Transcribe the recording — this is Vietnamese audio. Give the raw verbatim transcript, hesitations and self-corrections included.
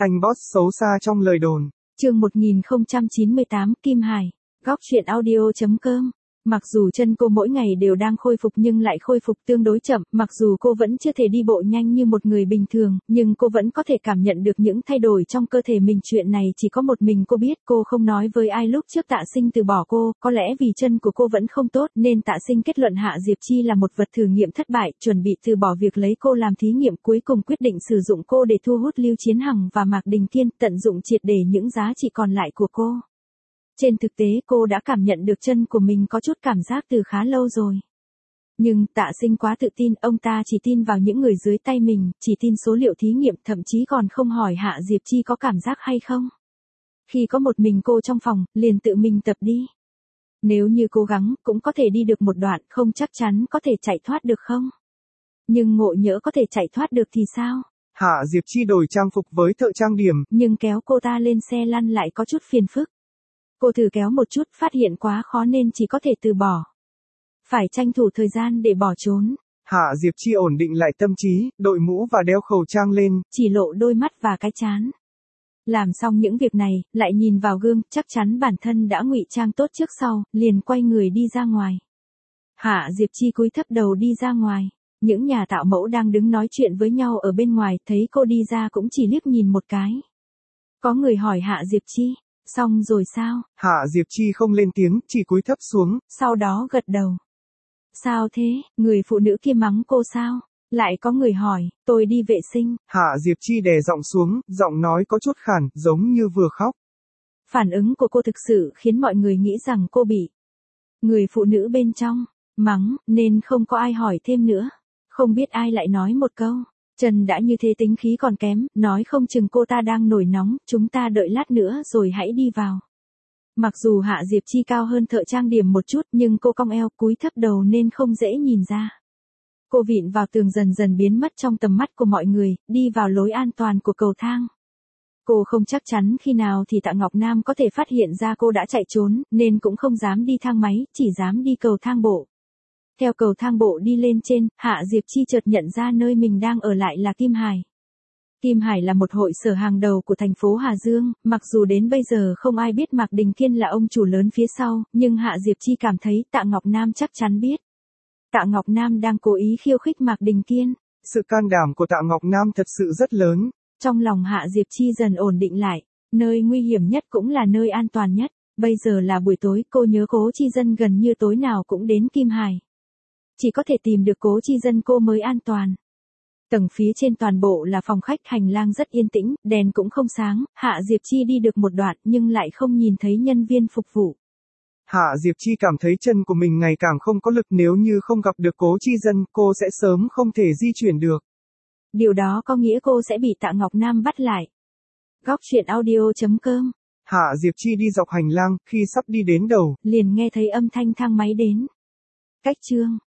Anh boss xấu xa trong lời đồn. Chương một nghìn không trăm chín mươi tám, Kim Hải. Góc truyện audio chấm com. Mặc dù chân cô mỗi ngày đều đang khôi phục nhưng lại khôi phục tương đối chậm, mặc dù cô vẫn chưa thể đi bộ nhanh như một người bình thường, nhưng cô vẫn có thể cảm nhận được những thay đổi trong cơ thể mình. Chuyện này chỉ có một mình cô biết, cô không nói với ai. Lúc trước Tạ Sinh từ bỏ cô, có lẽ vì chân của cô vẫn không tốt nên Tạ Sinh kết luận Hạ Diệp Chi là một vật thử nghiệm thất bại, chuẩn bị từ bỏ việc lấy cô làm thí nghiệm, cuối cùng quyết định sử dụng cô để thu hút Lưu Chiến Hằng và Mạc Đình Kiên, tận dụng triệt để những giá trị còn lại của cô. Trên thực tế cô đã cảm nhận được chân của mình có chút cảm giác từ khá lâu rồi. Nhưng Tạ Sinh quá tự tin, ông ta chỉ tin vào những người dưới tay mình, chỉ tin số liệu thí nghiệm, thậm chí còn không hỏi Hạ Diệp Chi có cảm giác hay không. Khi có một mình cô trong phòng, liền tự mình tập đi. Nếu như cố gắng, cũng có thể đi được một đoạn, không chắc chắn có thể chạy thoát được không? Nhưng ngộ nhỡ có thể chạy thoát được thì sao? Hạ Diệp Chi đổi trang phục với thợ trang điểm. Nhưng kéo cô ta lên xe lăn lại có chút phiền phức. Cô thử kéo một chút, phát hiện quá khó nên chỉ có thể từ bỏ. Phải tranh thủ thời gian để bỏ trốn. Hạ Diệp Chi ổn định lại tâm trí, đội mũ và đeo khẩu trang lên. Chỉ lộ đôi mắt và cái trán. Làm xong những việc này, lại nhìn vào gương, chắc chắn bản thân đã ngụy trang tốt trước sau, liền quay người đi ra ngoài. Hạ Diệp Chi cúi thấp đầu đi ra ngoài. Những nhà tạo mẫu đang đứng nói chuyện với nhau ở bên ngoài, thấy cô đi ra cũng chỉ liếc nhìn một cái. Có người hỏi Hạ Diệp Chi. Xong rồi sao? Hạ Diệp Chi không lên tiếng, chỉ cúi thấp xuống. Sau đó gật đầu. Sao thế, người phụ nữ kia mắng cô sao? Lại có người hỏi, tôi đi vệ sinh. Hạ Diệp Chi đè giọng xuống, giọng nói có chút khản, giống như vừa khóc. Phản ứng của cô thực sự khiến mọi người nghĩ rằng cô bị người phụ nữ bên trong mắng, nên không có ai hỏi thêm nữa. Không biết ai lại nói một câu. Trần đã như thế tính khí còn kém, nói không chừng cô ta đang nổi nóng, chúng ta đợi lát nữa rồi hãy đi vào. Mặc dù Hạ Diệp Chi cao hơn thợ trang điểm một chút nhưng cô cong eo cúi thấp đầu nên không dễ nhìn ra. Cô vịn vào tường dần dần biến mất trong tầm mắt của mọi người, đi vào lối an toàn của cầu thang. Cô không chắc chắn khi nào thì Tạ Ngọc Nam có thể phát hiện ra cô đã chạy trốn, nên cũng không dám đi thang máy, chỉ dám đi cầu thang bộ. Theo cầu thang bộ đi lên trên, Hạ Diệp Chi chợt nhận ra nơi mình đang ở lại là Kim Hải. Kim Hải là một hội sở hàng đầu của thành phố Hà Dương, mặc dù đến bây giờ không ai biết Mạc Đình Kiên là ông chủ lớn phía sau, nhưng Hạ Diệp Chi cảm thấy Tạ Ngọc Nam chắc chắn biết. Tạ Ngọc Nam đang cố ý khiêu khích Mạc Đình Kiên. Sự can đảm của Tạ Ngọc Nam thật sự rất lớn. Trong lòng Hạ Diệp Chi dần ổn định lại, nơi nguy hiểm nhất cũng là nơi an toàn nhất. Bây giờ là buổi tối, cô nhớ Cố Chi Dân gần như tối nào cũng đến Kim Hải. Chỉ có thể tìm được Cố Chi Dân cô mới an toàn. Tầng phía trên toàn bộ là phòng khách, hành lang rất yên tĩnh, đèn cũng không sáng. Hạ Diệp Chi đi được một đoạn nhưng lại không nhìn thấy nhân viên phục vụ. Hạ Diệp Chi cảm thấy chân của mình ngày càng không có lực, nếu như không gặp được Cố Chi Dân, cô sẽ sớm không thể di chuyển được. Điều đó có nghĩa cô sẽ bị Tạ Ngọc Nam bắt lại. Góc truyện audio chấm com. Hạ Diệp Chi đi dọc hành lang, khi sắp đi đến đầu, liền nghe thấy âm thanh thang máy đến. Cách chương